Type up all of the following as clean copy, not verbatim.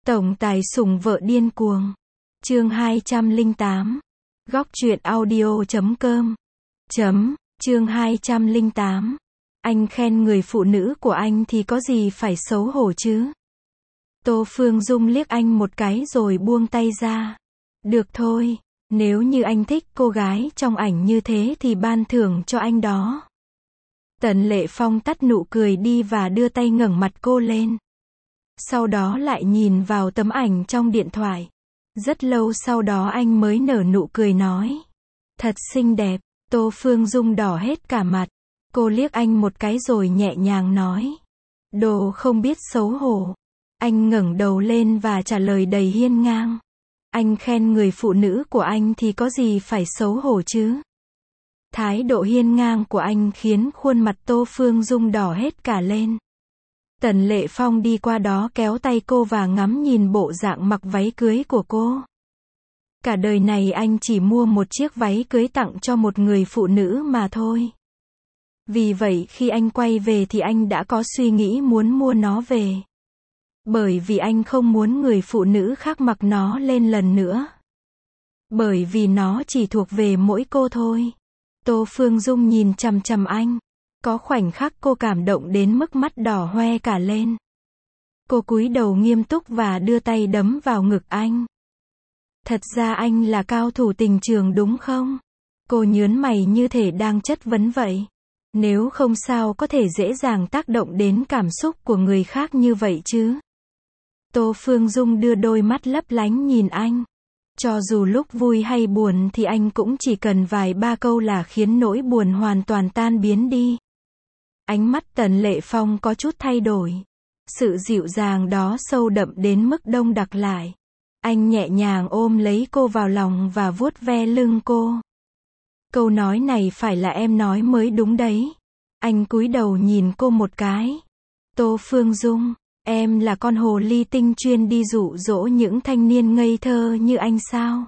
Tổng tài sủng vợ điên cuồng. Chương 208. Góc truyện audio.com. Chương 208. Anh khen người phụ nữ của anh thì có gì phải xấu hổ chứ? Tô Phương Dung liếc anh một cái rồi buông tay ra. Được thôi, nếu như anh thích cô gái trong ảnh như thế thì ban thưởng cho anh đó. Tần Lệ Phong tắt nụ cười đi và đưa tay ngẩng mặt cô lên. Sau đó lại nhìn vào tấm ảnh trong điện thoại. Rất lâu sau đó anh mới nở nụ cười nói. Thật xinh đẹp. Tô Phương Dung đỏ hết cả mặt. Cô liếc anh một cái rồi nhẹ nhàng nói. Đồ không biết xấu hổ. Anh ngẩng đầu lên và trả lời đầy hiên ngang. Anh khen người phụ nữ của anh thì có gì phải xấu hổ chứ? Thái độ hiên ngang của anh khiến khuôn mặt Tô Phương Dung đỏ hết cả lên. Tần Lệ Phong đi qua đó kéo tay cô và ngắm nhìn bộ dạng mặc váy cưới của cô. Cả đời này anh chỉ mua một chiếc váy cưới tặng cho một người phụ nữ mà thôi. Vì vậy khi anh quay về thì anh đã có suy nghĩ muốn mua nó về. Bởi vì anh không muốn người phụ nữ khác mặc nó lên lần nữa. Bởi vì nó chỉ thuộc về mỗi cô thôi. Tô Phương Dung nhìn chằm chằm anh. Có khoảnh khắc cô cảm động đến mức mắt đỏ hoe cả lên. Cô cúi đầu nghiêm túc và đưa tay đấm vào ngực anh. Thật ra anh là cao thủ tình trường đúng không? Cô nhớn mày như thể đang chất vấn vậy. Nếu không sao có thể dễ dàng tác động đến cảm xúc của người khác như vậy chứ? Tô Phương Dung đưa đôi mắt lấp lánh nhìn anh. Cho dù lúc vui hay buồn thì anh cũng chỉ cần vài ba câu là khiến nỗi buồn hoàn toàn tan biến đi. Ánh mắt Tần Lệ Phong có chút thay đổi. Sự dịu dàng đó sâu đậm đến mức đông đặc lại. Anh nhẹ nhàng ôm lấy cô vào lòng và vuốt ve lưng cô. Câu nói này phải là em nói mới đúng đấy. Anh cúi đầu nhìn cô một cái. Tô Phương Dung, em là con hồ ly tinh chuyên đi dụ dỗ những thanh niên ngây thơ như anh sao?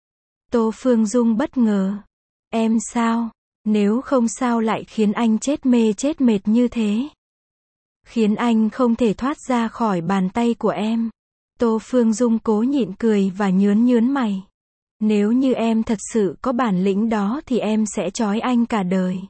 Tô Phương Dung bất ngờ. Em sao? Nếu không sao lại khiến anh chết mê chết mệt như thế? Khiến anh không thể thoát ra khỏi bàn tay của em. Tô Phương Dung cố nhịn cười và nhớn mày. Nếu như em thật sự có bản lĩnh đó thì em sẽ trói anh cả đời.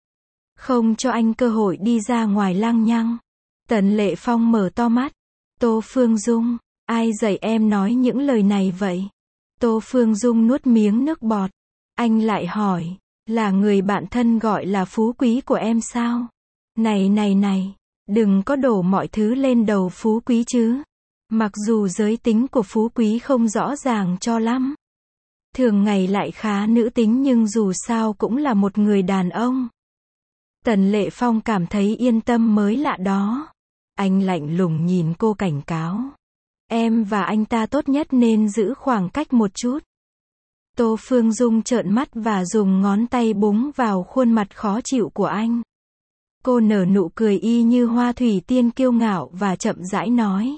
Không cho anh cơ hội đi ra ngoài lăng nhăng. Tần Lệ Phong mở to mắt. Tô Phương Dung, ai dạy em nói những lời này vậy? Tô Phương Dung nuốt miếng nước bọt. Anh lại hỏi, là người bạn thân gọi là phú quý của em sao? Này, đừng có đổ mọi thứ lên đầu phú quý chứ. Mặc dù giới tính của phú quý không rõ ràng cho lắm. Thường ngày lại khá nữ tính nhưng dù sao cũng là một người đàn ông. Tần Lệ Phong cảm thấy yên tâm mới lạ đó. Anh lạnh lùng nhìn cô cảnh cáo. Em và anh ta tốt nhất nên giữ khoảng cách một chút. Tô Phương Dung trợn mắt và dùng ngón tay búng vào khuôn mặt khó chịu của anh. Cô nở nụ cười y như hoa thủy tiên kiêu ngạo và chậm rãi nói.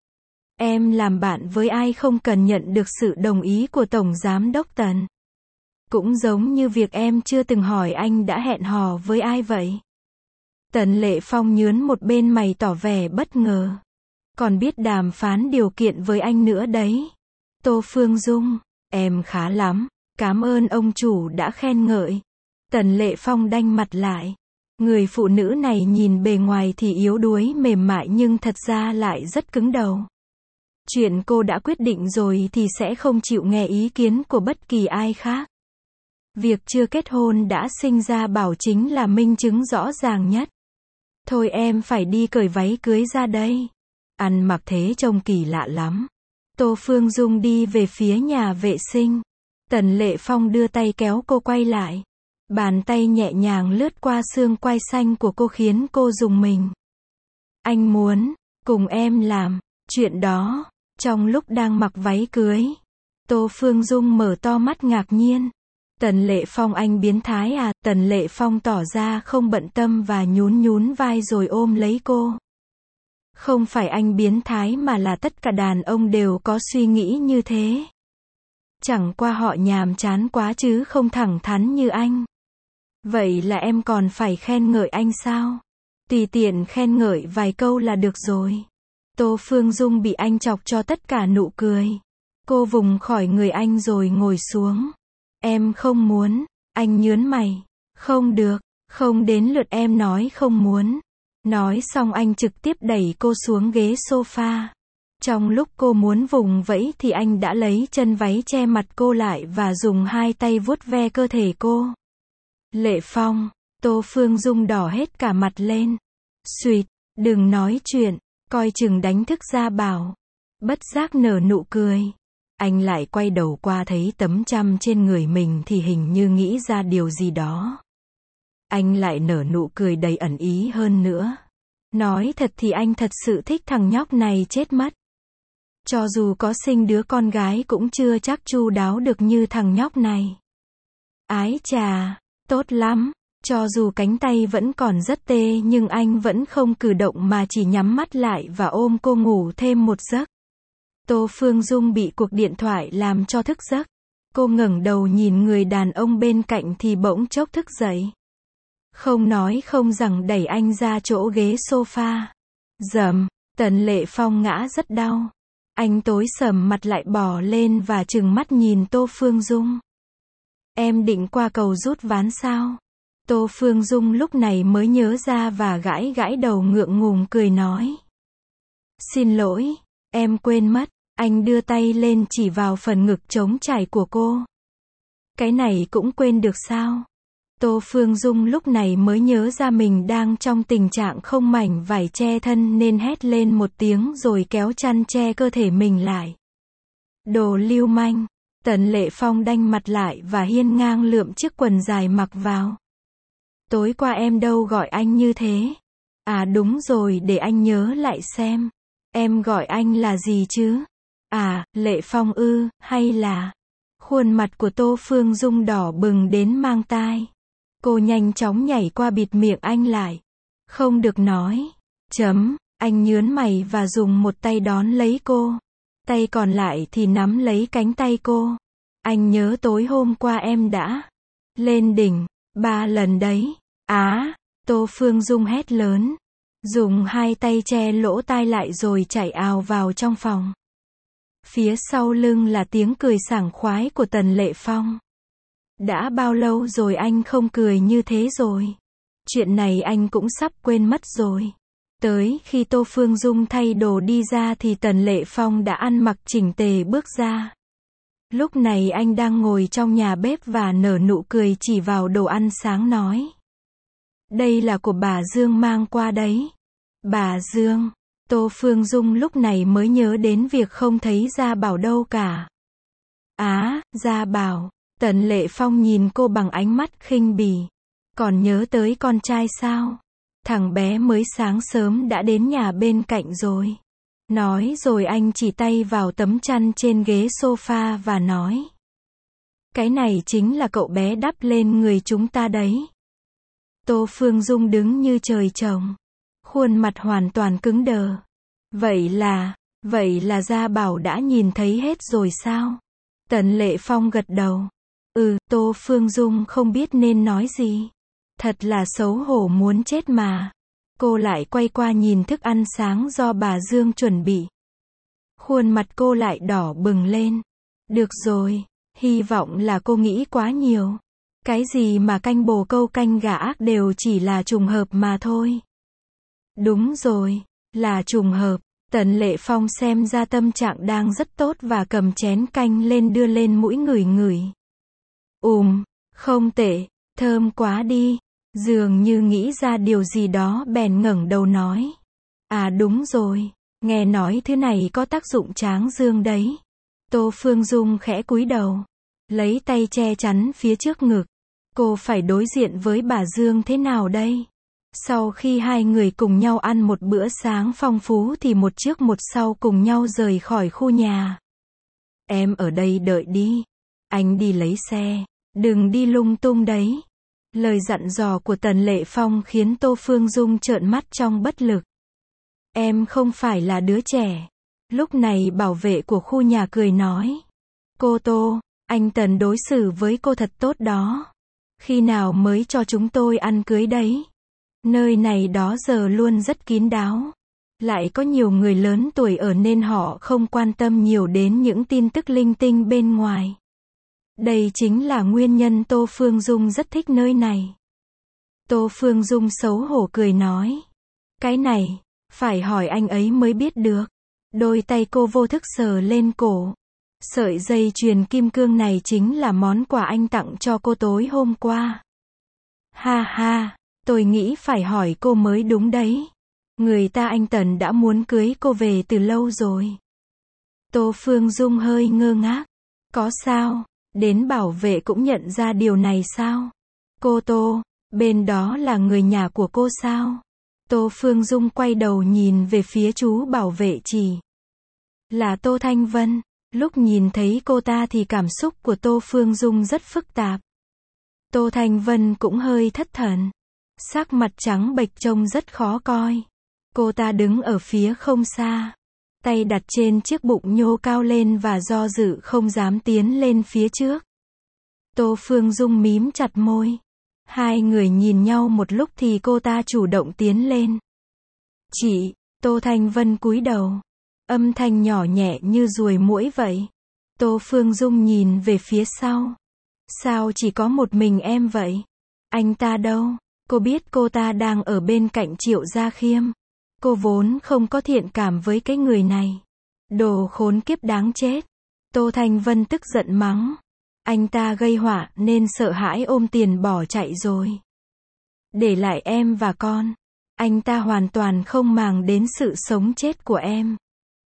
Em làm bạn với ai không cần nhận được sự đồng ý của Tổng Giám đốc Tần. Cũng giống như việc em chưa từng hỏi anh đã hẹn hò với ai vậy. Tần Lệ Phong nhớn một bên mày tỏ vẻ bất ngờ. Còn biết đàm phán điều kiện với anh nữa đấy. Tô Phương Dung, em khá lắm. Cảm ơn ông chủ đã khen ngợi. Tần Lệ Phong đanh mặt lại. Người phụ nữ này nhìn bề ngoài thì yếu đuối mềm mại nhưng thật ra lại rất cứng đầu. Chuyện cô đã quyết định rồi thì sẽ không chịu nghe ý kiến của bất kỳ ai khác. Việc chưa kết hôn đã sinh ra bảo chính là minh chứng rõ ràng nhất. Thôi em phải đi cởi váy cưới ra đây. Ăn mặc thế trông kỳ lạ lắm. Tô Phương Dung đi về phía nhà vệ sinh. Tần Lệ Phong đưa tay kéo cô quay lại. Bàn tay nhẹ nhàng lướt qua xương quai xanh của cô khiến cô rùng mình. Anh muốn cùng em làm chuyện đó. Trong lúc đang mặc váy cưới. Tô Phương Dung mở to mắt ngạc nhiên. Tần Lệ Phong anh biến thái à? Tần Lệ Phong tỏ ra không bận tâm và nhún vai rồi ôm lấy cô. Không phải anh biến thái mà là tất cả đàn ông đều có suy nghĩ như thế. Chẳng qua họ nhàm chán quá chứ không thẳng thắn như anh. Vậy là em còn phải khen ngợi anh sao? Tùy tiện khen ngợi vài câu là được rồi. Tô Phương Dung bị anh chọc cho tất cả nụ cười. Cô vùng khỏi người anh rồi ngồi xuống. Em không muốn, anh nhớn mày. Không được, không đến lượt em nói không muốn. Nói xong anh trực tiếp đẩy cô xuống ghế sofa. Trong lúc cô muốn vùng vẫy thì anh đã lấy chân váy che mặt cô lại và dùng hai tay vuốt ve cơ thể cô. Lệ Phong, Tô Phương Dung đỏ hết cả mặt lên. Xuyệt, đừng nói chuyện, coi chừng đánh thức Gia Bảo. Bất giác nở nụ cười. Anh lại quay đầu qua thấy tấm chăm trên người mình thì hình như nghĩ ra điều gì đó. Anh lại nở nụ cười đầy ẩn ý hơn nữa. Nói thật thì anh thật sự thích thằng nhóc này chết mất. Cho dù có sinh đứa con gái cũng chưa chắc chu đáo được như thằng nhóc này. Ái chà, tốt lắm. Cho dù cánh tay vẫn còn rất tê nhưng anh vẫn không cử động mà chỉ nhắm mắt lại và ôm cô ngủ thêm một giấc. Tô Phương Dung bị cuộc điện thoại làm cho thức giấc. Cô ngẩng đầu nhìn người đàn ông bên cạnh thì bỗng chốc thức dậy. Không nói không rằng đẩy anh ra chỗ ghế sofa. Dầm, Tần Lệ Phong ngã rất đau. Anh tối sầm mặt lại bò lên và trừng mắt nhìn Tô Phương Dung. Em định qua cầu rút ván sao? Tô Phương Dung lúc này mới nhớ ra và gãi gãi đầu ngượng ngùng cười nói. Xin lỗi, em quên mất. Anh đưa tay lên chỉ vào phần ngực trống trải của cô. Cái này cũng quên được sao? Tô Phương Dung lúc này mới nhớ ra mình đang trong tình trạng không mảnh vải che thân nên hét lên một tiếng rồi kéo chăn che cơ thể mình lại. Đồ lưu manh! Tần Lệ Phong đanh mặt lại và hiên ngang lượm chiếc quần dài mặc vào. Tối qua em đâu gọi anh như thế. À đúng rồi, để anh nhớ lại xem. Em gọi anh là gì chứ? À, Lệ Phong ư, hay là... Khuôn mặt của Tô Phương Dung đỏ bừng đến mang tai. Cô nhanh chóng nhảy qua bịt miệng anh lại. Không được nói. Anh nhớn mày và dùng một tay đón lấy cô. Tay còn lại thì nắm lấy cánh tay cô. Anh nhớ tối hôm qua em đã lên đỉnh 3 lần đấy. Á, Tô Phương Dung hét lớn. Dùng hai tay che lỗ tai lại rồi chạy ào vào trong phòng. Phía sau lưng là tiếng cười sảng khoái của Tần Lệ Phong. Đã bao lâu rồi anh không cười như thế rồi? Chuyện này anh cũng sắp quên mất rồi. Tới khi Tô Phương Dung thay đồ đi ra thì Tần Lệ Phong đã ăn mặc chỉnh tề bước ra. Lúc này anh đang ngồi trong nhà bếp và nở nụ cười chỉ vào đồ ăn sáng nói. Đây là của bà Dương mang qua đấy. Bà Dương. Tô Phương Dung lúc này mới nhớ đến việc không thấy Gia Bảo đâu cả. Á, Gia Bảo. Tần Lệ Phong nhìn cô bằng ánh mắt khinh bỉ. Còn nhớ tới con trai sao? Thằng bé mới sáng sớm đã đến nhà bên cạnh rồi. Nói rồi anh chỉ tay vào tấm chăn trên ghế sofa và nói. Cái này chính là cậu bé đắp lên người chúng ta đấy. Tô Phương Dung đứng như trời trồng. Khuôn mặt hoàn toàn cứng đờ. Vậy là Gia Bảo đã nhìn thấy hết rồi sao? Tần Lệ Phong gật đầu. Tô Phương Dung không biết nên nói gì. Thật là xấu hổ muốn chết mà. Cô lại quay qua nhìn thức ăn sáng do bà Dương chuẩn bị. Khuôn mặt cô lại đỏ bừng lên. Được rồi, hy vọng là cô nghĩ quá nhiều. Cái gì mà canh bồ câu canh gà ác đều chỉ là trùng hợp mà thôi. Đúng rồi, là trùng hợp. Tần Lệ Phong xem ra tâm trạng đang rất tốt và cầm chén canh lên đưa lên mũi ngửi ngửi. Không tệ, thơm quá đi. Dường như nghĩ ra điều gì đó bèn ngẩng đầu nói. À đúng rồi, nghe nói thứ này có tác dụng tráng dương đấy. Tô Phương Dung khẽ cúi đầu, lấy tay che chắn phía trước ngực. Cô phải đối diện với bà Dương thế nào đây? Sau khi hai người cùng nhau ăn một bữa sáng phong phú thì một trước một sau cùng nhau rời khỏi khu nhà. Em ở đây đợi đi. Anh đi lấy xe. Đừng đi lung tung đấy. Lời dặn dò của Tần Lệ Phong khiến Tô Phương Dung trợn mắt trong bất lực. Em không phải là đứa trẻ. Lúc này bảo vệ của khu nhà cười nói. Cô Tô, anh Tần đối xử với cô thật tốt đó. Khi nào mới cho chúng tôi ăn cưới đấy? Nơi này đó giờ luôn rất kín đáo. Lại có nhiều người lớn tuổi ở nên họ không quan tâm nhiều đến những tin tức linh tinh bên ngoài. Đây chính là nguyên nhân Tô Phương Dung rất thích nơi này. Tô Phương Dung xấu hổ cười nói. Cái này, phải hỏi anh ấy mới biết được. Đôi tay cô vô thức sờ lên cổ. Sợi dây chuyền kim cương này chính là món quà anh tặng cho cô tối hôm qua. Ha ha, tôi nghĩ phải hỏi cô mới đúng đấy. Người ta anh Tần đã muốn cưới cô về từ lâu rồi. Tô Phương Dung hơi ngơ ngác. Có sao, đến bảo vệ cũng nhận ra điều này sao? Cô Tô, bên đó là người nhà của cô sao? Tô Phương Dung quay đầu nhìn về phía chú bảo vệ chỉ. Là Tô Thanh Vân. Lúc nhìn thấy cô ta thì cảm xúc của Tô Phương Dung rất phức tạp. Tô Thanh Vân cũng hơi thất thần. Sắc mặt trắng bệch trông rất khó coi. Cô ta đứng ở phía không xa. Tay đặt trên chiếc bụng nhô cao lên và do dự không dám tiến lên phía trước. Tô Phương Dung mím chặt môi. Hai người nhìn nhau một lúc thì cô ta chủ động tiến lên. Chị, Tô Thanh Vân cúi đầu. Âm thanh nhỏ nhẹ như ruồi muỗi vậy. Tô Phương Dung nhìn về phía sau. Sao chỉ có một mình em vậy? Anh ta đâu? Cô biết cô ta đang ở bên cạnh Triệu Gia Khiêm. Cô vốn không có thiện cảm với cái người này. Đồ khốn kiếp đáng chết. Tô Thanh Vân tức giận mắng. Anh ta gây họa nên sợ hãi ôm tiền bỏ chạy rồi. Để lại em và con. Anh ta hoàn toàn không màng đến sự sống chết của em.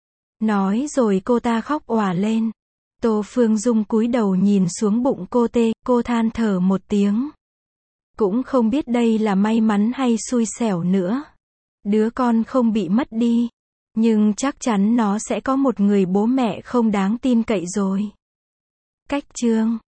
Nói rồi cô ta khóc òa lên. Tô Phương Dung cúi đầu nhìn xuống bụng cô than thở một tiếng. Cũng không biết đây là may mắn hay xui xẻo nữa. Đứa con không bị mất đi. Nhưng chắc chắn nó sẽ có một người bố mẹ không đáng tin cậy rồi. Cách chương